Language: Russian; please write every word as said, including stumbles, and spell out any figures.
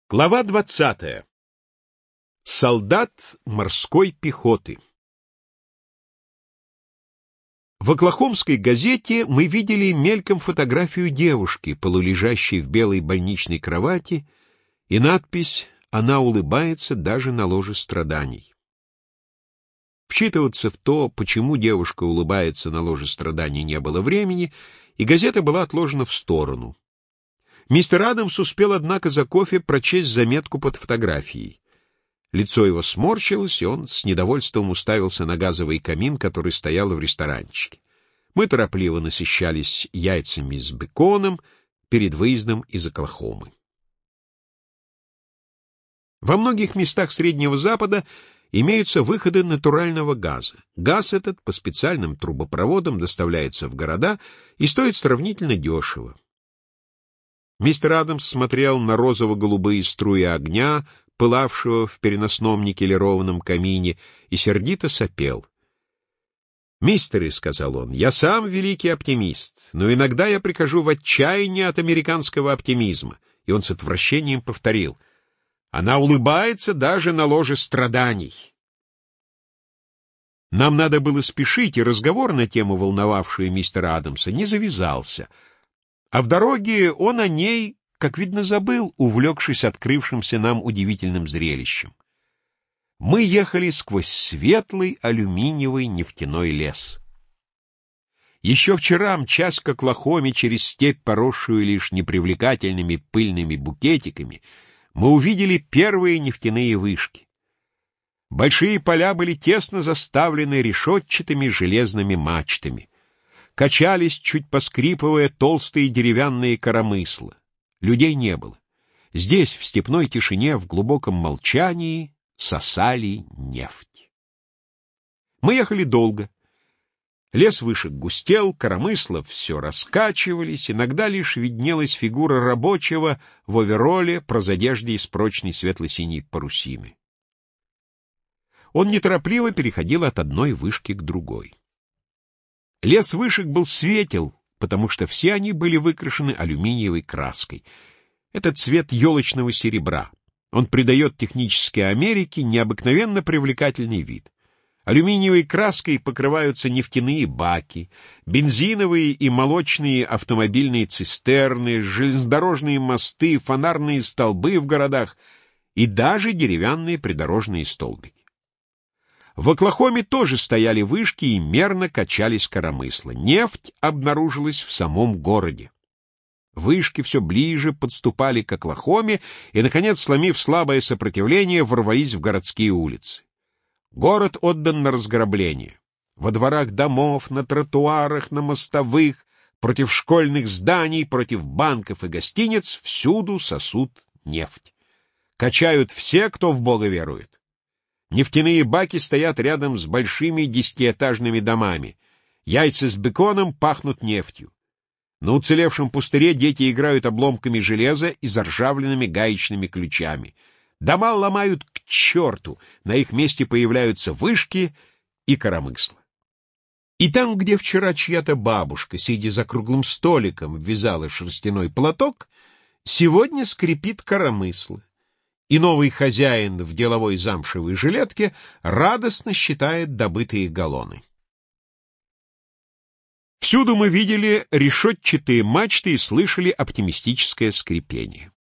Глава двадцатая. Солдат морской пехоты. В Оклахомской газете мы видели мельком фотографию девушки, полулежащей в белой больничной кровати, и надпись «Она улыбается даже на ложе страданий». Вчитываться в то, почему девушка улыбается на ложе страданий, не было времени, и газета была отложена в сторону. Мистер Адамс успел, однако, за кофе прочесть заметку под фотографией. Лицо его сморщилось, и он с недовольством уставился на газовый камин, который стоял в ресторанчике. Мы торопливо насыщались яйцами с беконом перед выездом из Оклахомы. Во многих местах Среднего Запада имеются выходы натурального газа. Газ этот по специальным трубопроводам доставляется в города и стоит сравнительно дешево. Мистер Адамс смотрел на розово-голубые струи огня, пылавшего в переносном никелированном камине, и сердито сопел. «Мистеры», — сказал он, — «я сам великий оптимист, но иногда я прихожу в отчаяние от американского оптимизма». И он с отвращением повторил: «Она улыбается даже на ложе страданий». Нам надо было спешить, и разговор на тему, волновавшую мистера Адамса, не завязался. А в дороге он о ней, как видно, забыл, увлекшись открывшимся нам удивительным зрелищем. Мы ехали сквозь светлый алюминиевый нефтяной лес. Еще вчера, мчась к Оклахоме через степь, поросшую лишь непривлекательными пыльными букетиками, мы увидели первые нефтяные вышки. Большие поля были тесно заставлены решетчатыми железными мачтами. Качались, чуть поскрипывая, толстые деревянные коромысла. Людей не было. Здесь, в степной тишине, в глубоком молчании, сосали нефть. Мы ехали долго. Лес вышек густел, коромысла все раскачивались, иногда лишь виднелась фигура рабочего в овероле, прозодежде из прочной светло-синей парусины. Он неторопливо переходил от одной вышки к другой. Лес вышек был светел, потому что все они были выкрашены алюминиевой краской. Это цвет елочного серебра. Он придает технической Америке необыкновенно привлекательный вид. Алюминиевой краской покрываются нефтяные баки, бензиновые и молочные автомобильные цистерны, железнодорожные мосты, фонарные столбы в городах и даже деревянные придорожные столбики. В Оклахоме тоже стояли вышки и мерно качались коромысла. Нефть обнаружилась в самом городе. Вышки все ближе подступали к Оклахоме и, наконец, сломив слабое сопротивление, ворвались в городские улицы. Город отдан на разграбление. Во дворах домов, на тротуарах, на мостовых, против школьных зданий, против банков и гостиниц всюду сосут нефть. Качают все, кто в Бога верует. Нефтяные баки стоят рядом с большими десятиэтажными домами. Яйца с беконом пахнут нефтью. На уцелевшем пустыре дети играют обломками железа и заржавленными гаечными ключами. Дома ломают к черту, на их месте появляются вышки и коромысла. И там, где вчера чья-то бабушка, сидя за круглым столиком, вязала шерстяной платок, сегодня скрипит коромысло. И новый хозяин в деловой замшевой жилетке радостно считает добытые галлоны. Всюду мы видели решетчатые мачты и слышали оптимистическое скрипение.